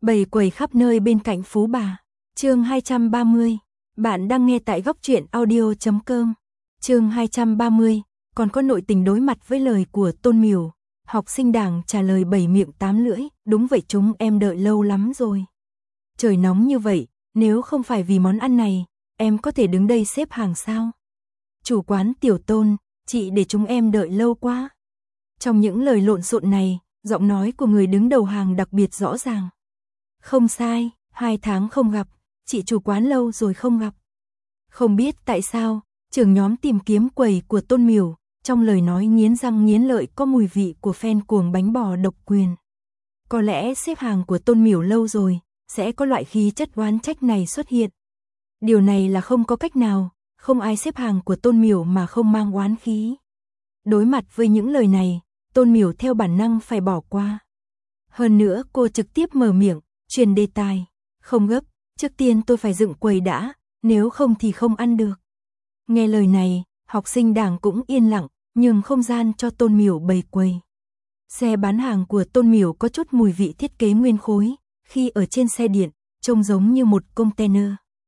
Bầy quầy khắp nơi bên cạnh Phú Bà. Chương 230. Bạn đang nghe tại góc truyện audio.com. Chương 230. Còn có nội tình đối mặt với lời của Tôn Miểu. Học sinh Đảng trả lời bảy miệng tám lưỡi. Đúng vậy, chúng em đợi lâu lắm rồi. Trời nóng như vậy, nếu không phải vì món ăn này, em có thể đứng đây xếp hàng sao? Chủ quán Tiểu Tôn, chị để chúng em đợi lâu quá. Trong những lời lộn xộn này, giọng nói của người đứng đầu hàng đặc biệt rõ ràng. Không sai, 2 tháng không gặp, chị chủ quán lâu rồi không gặp. Không biết tại sao, trưởng nhóm tìm kiếm quầy của Tôn Miểu, trong lời nói nghiến răng nghiến lợi có mùi vị của fan cuồng bánh bò độc quyền. Có lẽ xếp hàng của Tôn Miểu lâu rồi, sẽ có loại khí chất oán trách này xuất hiện. Điều này là không có cách nào, không ai xếp hàng của Tôn Miểu mà không mang oán khí. Đối mặt với những lời này, Tôn Miểu theo bản năng phải bỏ qua. Hơn nữa cô trực tiếp mở miệng, truyền đề tài. Không gấp, trước tiên tôi phải dựng quầy đã, nếu không thì không ăn được. Nghe lời này, học sinh Đảng cũng yên lặng, nhường không gian cho Tôn Miểu bày quầy. Xe bán hàng của Tôn Miểu có chút mùi vị thiết kế nguyên khối, khi ở trên xe điện, trông giống như một container.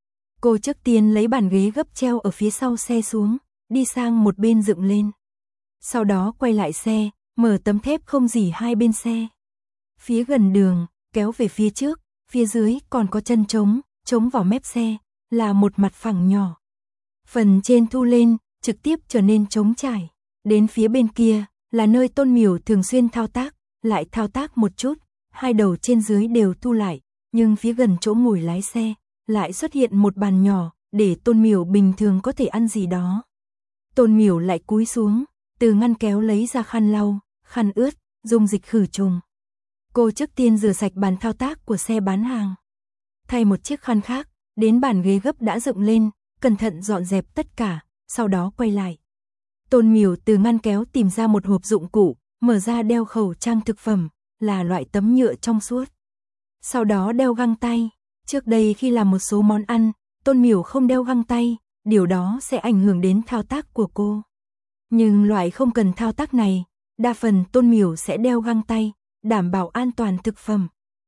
Cô trước tiên lấy bàn ghế gấp treo ở phía sau xe xuống, đi sang một bên dựng lên. Sau đó quay lại xe, mở tấm thép không rỉ hai bên xe. Phía gần đường, kéo về phía trước, phía dưới còn có chân chống vào mép xe, là một mặt phẳng nhỏ. Phần trên thu lên, trực tiếp trở nên trống trải. Đến phía bên kia, là nơi Tôn Miểu thường xuyên thao tác, lại thao tác một chút, hai đầu trên dưới đều thu lại, nhưng phía gần chỗ ngồi lái xe, lại xuất hiện một bàn nhỏ, để Tôn Miểu bình thường có thể ăn gì đó. Tôn Miểu lại cúi xuống, từ ngăn kéo lấy ra khăn lau, khăn ướt, dùng dịch khử trùng. Cô trước tiên rửa sạch bàn thao tác của xe bán hàng. Thay một chiếc khăn khác, đến bàn ghế gấp đã dựng lên, cẩn thận dọn dẹp tất cả, sau đó quay lại. Tôn Miểu từ ngăn kéo tìm ra một hộp dụng cụ, mở ra đeo khẩu trang thực phẩm, là loại tấm nhựa trong suốt. Sau đó đeo găng tay. Trước đây khi làm một số món ăn, Tôn Miểu không đeo găng tay, điều đó sẽ ảnh hưởng đến thao tác của cô. Nhưng loại không cần thao tác này, đa phần Tôn Miểu sẽ đeo găng tay, đảm bảo an toàn thực phẩm.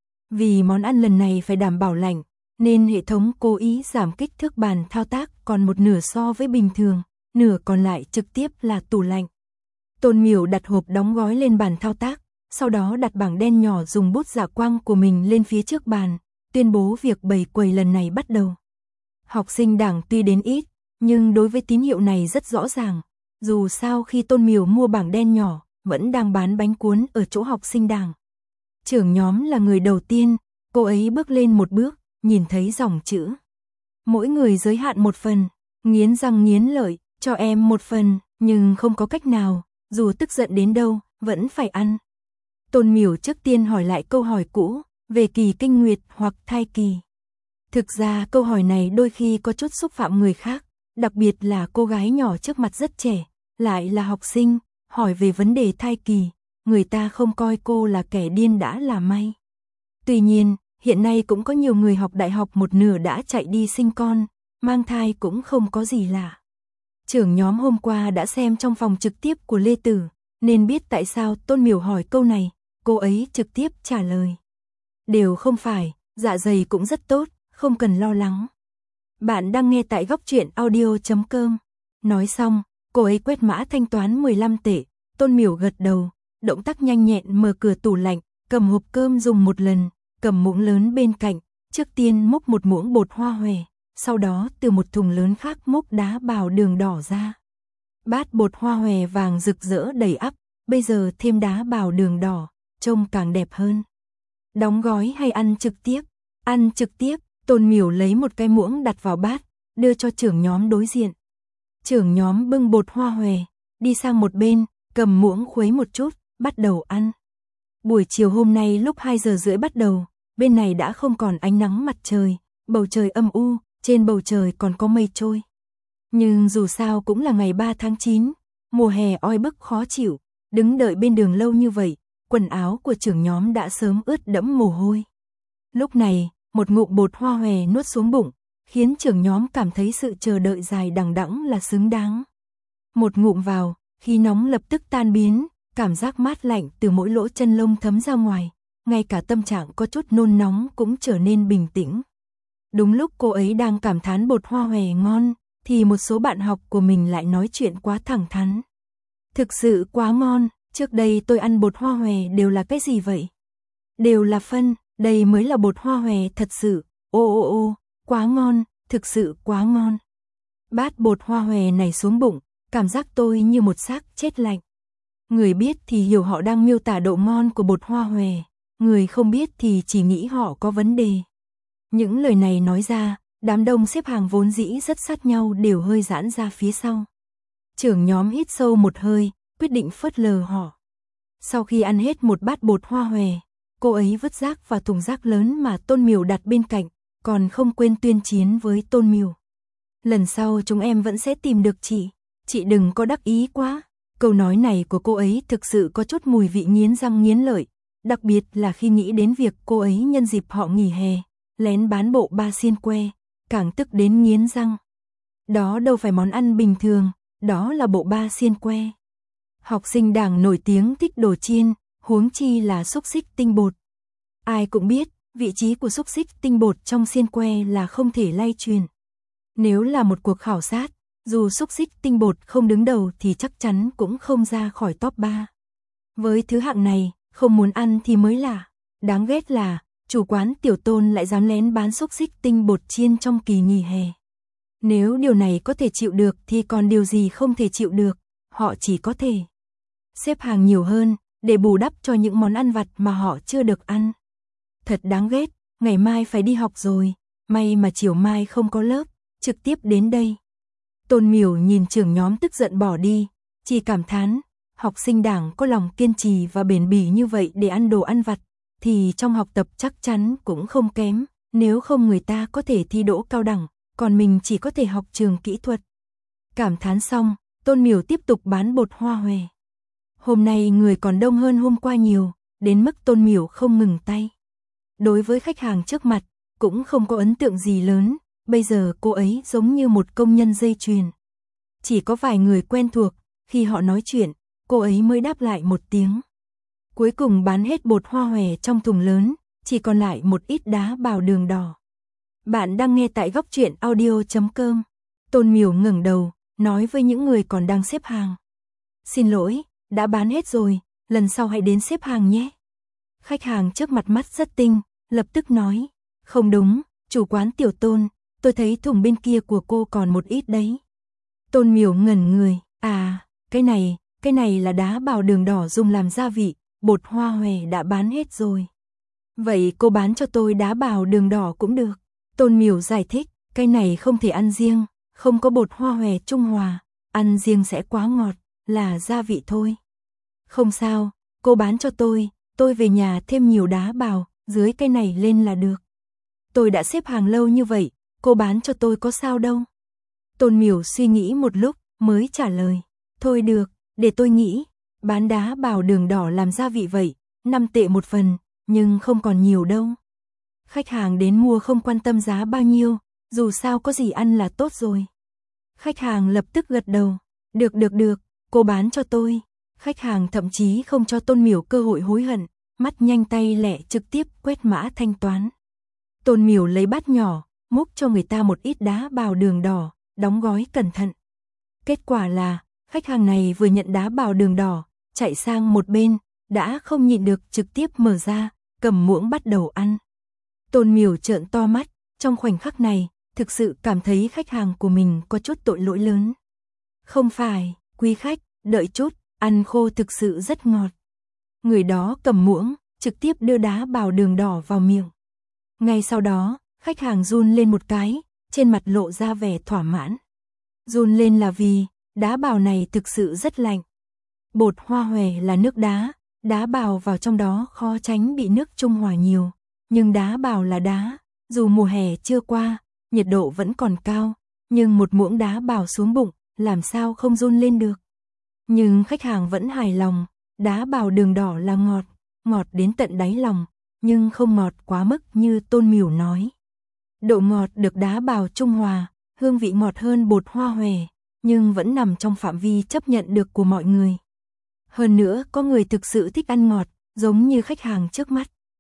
Vì món ăn lần này phải đảm bảo lạnh, nên hệ thống cố ý giảm kích thước bàn thao tác còn một nửa so với bình thường, nửa còn lại trực tiếp là tủ lạnh. Tôn Miểu đặt hộp đóng gói lên bàn thao tác, sau đó đặt bảng đen nhỏ dùng bút dạ quang của mình lên phía trước bàn, tuyên bố việc bày quầy lần này bắt đầu. Học sinh Đảng tuy đến ít, nhưng đối với tín hiệu này rất rõ ràng. Dù sao khi Tôn Miểu mua bảng đen nhỏ, vẫn đang bán bánh cuốn ở chỗ học sinh Đảng. Trưởng nhóm là người đầu tiên, cô ấy bước lên một bước, nhìn thấy dòng chữ. Mỗi người giới hạn một phần, nghiến răng nghiến lợi, cho em một phần, nhưng không có cách nào, dù tức giận đến đâu, vẫn phải ăn. Tôn Miểu trước tiên hỏi lại câu hỏi cũ, về kỳ kinh nguyệt hoặc thai kỳ. Thực ra câu hỏi này đôi khi có chút xúc phạm người khác, đặc biệt là cô gái nhỏ trước mặt rất trẻ, lại là học sinh, hỏi về vấn đề thai kỳ, người ta không coi cô là kẻ điên đã là may. Tuy nhiên, hiện nay cũng có nhiều người học đại học một nửa đã chạy đi sinh con, mang thai cũng không có gì lạ. Trưởng nhóm hôm qua đã xem trong phòng trực tiếp của Lê Tử, nên biết tại sao Tôn Miểu hỏi câu này, cô ấy trực tiếp trả lời. Đều không phải, dạ dày cũng rất tốt, không cần lo lắng. Bạn đang nghe tại góc truyện audio.com. Nói xong, cô ấy quét mã thanh toán 15 tệ, Tôn Miểu gật đầu, động tác nhanh nhẹn mở cửa tủ lạnh, cầm hộp cơm dùng một lần, cầm muỗng lớn bên cạnh, trước tiên múc một muỗng bột hoa hòe, sau đó từ một thùng lớn khác múc đá bào đường đỏ ra. Bát bột hoa hòe vàng rực rỡ đầy ắp, bây giờ thêm đá bào đường đỏ, trông càng đẹp hơn. Đóng gói hay ăn trực tiếp? Ăn trực tiếp. Tôn Miểu lấy một cái muỗng đặt vào bát, đưa cho trưởng nhóm đối diện. Trưởng nhóm bưng bột hoa hòe, đi sang một bên, cầm muỗng khuấy một chút, bắt đầu ăn. Buổi chiều hôm nay lúc 2 giờ rưỡi bắt đầu, bên này đã không còn ánh nắng mặt trời, bầu trời âm u, trên bầu trời còn có mây trôi. Nhưng dù sao cũng là ngày 3 tháng 9, mùa hè oi bức khó chịu, đứng đợi bên đường lâu như vậy, quần áo của trưởng nhóm đã sớm ướt đẫm mồ hôi. Lúc này, một ngụm bột hoa hòe nuốt xuống bụng, khiến trưởng nhóm cảm thấy sự chờ đợi dài đằng đẵng là xứng đáng. Một ngụm vào, khí nóng lập tức tan biến, cảm giác mát lạnh từ mỗi lỗ chân lông thấm ra ngoài, ngay cả tâm trạng có chút nôn nóng cũng trở nên bình tĩnh. Đúng lúc cô ấy đang cảm thán bột hoa hòe ngon, thì một số bạn học của mình lại nói chuyện quá thẳng thắn. Thực sự quá ngon, trước đây tôi ăn bột hoa hòe đều là cái gì vậy? Đều là phân, đây mới là bột hoa hòe thật sự, ô, quá ngon, thực sự quá ngon. Bát bột hoa hòe này xuống bụng, cảm giác tôi như một xác chết lạnh. Người biết thì hiểu họ đang miêu tả độ ngon của bột hoa hòe, người không biết thì chỉ nghĩ họ có vấn đề. Những lời này nói ra, đám đông xếp hàng vốn dĩ rất sát nhau đều hơi giãn ra phía sau. Trưởng nhóm hít sâu một hơi, quyết định phớt lờ họ. Sau khi ăn hết một bát bột hoa hòe, cô ấy vứt rác vào thùng rác lớn mà Tôn Miểu đặt bên cạnh, còn không quên tuyên chiến với Tôn Miểu. Lần sau chúng em vẫn sẽ tìm được chị đừng có đắc ý quá. Câu nói này của cô ấy thực sự có chút mùi vị nghiến răng nghiến lợi, đặc biệt là khi nghĩ đến việc cô ấy nhân dịp họ nghỉ hè, lén bán bộ ba xiên que, càng tức đến nghiến răng. Đó đâu phải món ăn bình thường, đó là bộ ba xiên que. Học sinh Đảng nổi tiếng thích đồ chiên, huống chi là xúc xích tinh bột. Ai cũng biết, vị trí của xúc xích tinh bột trong xiên que là không thể lay truyền. Nếu là một cuộc khảo sát, dù xúc xích tinh bột không đứng đầu thì chắc chắn cũng không ra khỏi top 3. Với thứ hạng này, không muốn ăn thì mới lạ. Đáng ghét là, chủ quán Tiểu Tôn lại dám lén bán xúc xích tinh bột chiên trong kỳ nghỉ hè. Nếu điều này có thể chịu được thì còn điều gì không thể chịu được, họ chỉ có thể xếp hàng nhiều hơn, để bù đắp cho những món ăn vặt mà họ chưa được ăn. Thật đáng ghét, ngày mai phải đi học rồi, may mà chiều mai không có lớp, trực tiếp đến đây. Tôn Miểu nhìn trưởng nhóm tức giận bỏ đi, chỉ cảm thán, học sinh Đảng có lòng kiên trì và bền bỉ như vậy để ăn đồ ăn vặt, thì trong học tập chắc chắn cũng không kém, nếu không người ta có thể thi đỗ cao đẳng, còn mình chỉ có thể học trường kỹ thuật. Cảm thán xong, Tôn Miểu tiếp tục bán bột hoa hòe. Hôm nay người còn đông hơn hôm qua nhiều, đến mức Tôn Miểu không ngừng tay. Đối với khách hàng trước mặt, cũng không có ấn tượng gì lớn, bây giờ cô ấy giống như một công nhân dây chuyền. Chỉ có vài người quen thuộc, khi họ nói chuyện, cô ấy mới đáp lại một tiếng. Cuối cùng bán hết bột hoa hòe trong thùng lớn, chỉ còn lại một ít đá bào đường đỏ. Bạn đang nghe tại góc truyện audio.com. Tôn Miểu ngẩng đầu, nói với những người còn đang xếp hàng. Xin lỗi, đã bán hết rồi, lần sau hãy đến xếp hàng nhé. Khách hàng trước mặt mắt rất tinh, lập tức nói, không đúng, chủ quán Tiểu Tôn, tôi thấy thùng bên kia của cô còn một ít đấy. Tôn Miểu ngẩn người, cái này là đá bào đường đỏ dùng làm gia vị, bột hoa hòe đã bán hết rồi. Vậy cô bán cho tôi đá bào đường đỏ cũng được. Tôn Miểu giải thích, cái này không thể ăn riêng, không có bột hoa hòe trung hòa, ăn riêng sẽ quá ngọt, là gia vị thôi. Không sao, cô bán cho tôi về nhà thêm nhiều đá bào, dưới cái này lên là được. Tôi đã xếp hàng lâu như vậy, cô bán cho tôi có sao đâu. Tôn Miểu suy nghĩ một lúc, mới trả lời, thôi được, để tôi nghĩ, bán đá bào đường đỏ làm gia vị vậy, 5 tệ một phần, nhưng không còn nhiều đâu. Khách hàng đến mua không quan tâm giá bao nhiêu, dù sao có gì ăn là tốt rồi. Khách hàng lập tức gật đầu, được, cô bán cho tôi. Khách hàng thậm chí không cho Tôn Miểu cơ hội hối hận, mắt nhanh tay lẹ trực tiếp quét mã thanh toán. Tôn Miểu lấy bát nhỏ, múc cho người ta một ít đá bào đường đỏ, đóng gói cẩn thận. Kết quả là, khách hàng này vừa nhận đá bào đường đỏ, chạy sang một bên, đã không nhịn được trực tiếp mở ra, cầm muỗng bắt đầu ăn. Tôn Miểu trợn to mắt, trong khoảnh khắc này, thực sự cảm thấy khách hàng của mình có chút tội lỗi lớn. Không phải, quý khách, đợi chút, ăn khô thực sự rất ngọt. Người đó cầm muỗng, trực tiếp đưa đá bào đường đỏ vào miệng. Ngay sau đó, khách hàng run lên một cái, trên mặt lộ ra vẻ thỏa mãn. Run lên là vì, đá bào này thực sự rất lạnh. Bột hoa hòe là nước đá bào vào trong đó khó tránh bị nước trung hòa nhiều. Nhưng đá bào là đá, dù mùa hè chưa qua, nhiệt độ vẫn còn cao, nhưng một muỗng đá bào xuống bụng, làm sao không run lên được. Nhưng khách hàng vẫn hài lòng, đá bào đường đỏ là ngọt đến tận đáy lòng, nhưng không ngọt quá mức như Tôn Miểu nói. Độ ngọt được đá bào trung hòa, hương vị ngọt hơn bột hoa hòe, nhưng vẫn nằm trong phạm vi chấp nhận được của mọi người. Hơn nữa, có người thực sự thích ăn ngọt, giống như khách hàng trước mắt.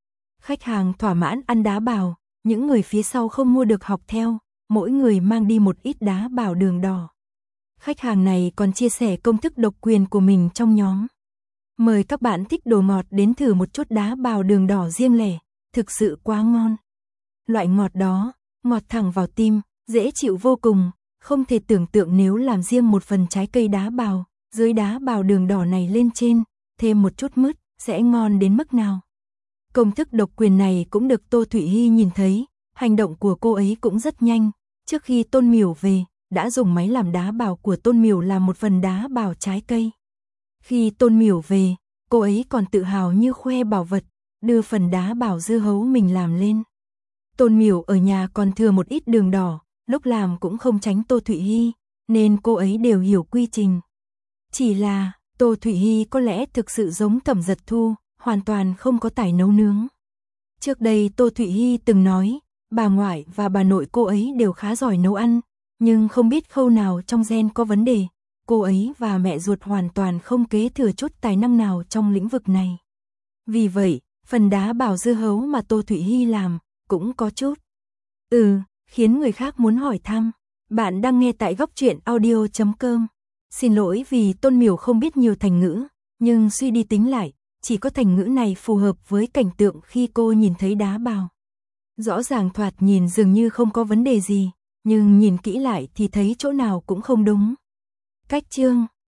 Khách hàng thỏa mãn ăn đá bào, những người phía sau không mua được học theo, mỗi người mang đi một ít đá bào đường đỏ. Khách hàng này còn chia sẻ công thức độc quyền của mình trong nhóm. Mời các bạn thích đồ ngọt đến thử một chút đá bào đường đỏ riêng lẻ, thực sự quá ngon. Loại ngọt đó, ngọt thẳng vào tim, dễ chịu vô cùng, không thể tưởng tượng nếu làm riêng một phần trái cây đá bào, dưới đá bào đường đỏ này lên trên, thêm một chút mứt, sẽ ngon đến mức nào. Công thức độc quyền này cũng được Tô Thụy Hi nhìn thấy, hành động của cô ấy cũng rất nhanh, trước khi Tôn Miểu về, đã dùng máy làm đá bào của Tôn Miểu làm một phần đá bào trái cây. Khi Tôn Miểu về, cô ấy còn tự hào như khoe bảo vật, đưa phần đá bào dưa hấu mình làm lên. Tôn Miểu ở nhà còn thừa một ít đường đỏ, lúc làm cũng không tránh Tô Thụy Hi, nên cô ấy đều hiểu quy trình. Chỉ là, Tô Thụy Hi có lẽ thực sự giống Thẩm Giật Thu, hoàn toàn không có tài nấu nướng. Trước đây Tô Thụy Hi từng nói, bà ngoại và bà nội cô ấy đều khá giỏi nấu ăn, nhưng không biết khâu nào trong gen có vấn đề, cô ấy và mẹ ruột hoàn toàn không kế thừa chút tài năng nào trong lĩnh vực này. Vì vậy, phần đá bào dưa hấu mà Tô Thụy Hi làm, cũng có chút khiến người khác muốn hỏi thăm. Bạn đang nghe tại góc truyện audio.com. Xin lỗi vì Tôn Miểu không biết nhiều thành ngữ, nhưng suy đi tính lại, chỉ có thành ngữ này phù hợp với cảnh tượng khi cô nhìn thấy đá bào. Rõ ràng thoạt nhìn dường như không có vấn đề gì, nhưng nhìn kỹ lại thì thấy chỗ nào cũng không đúng. Cách chương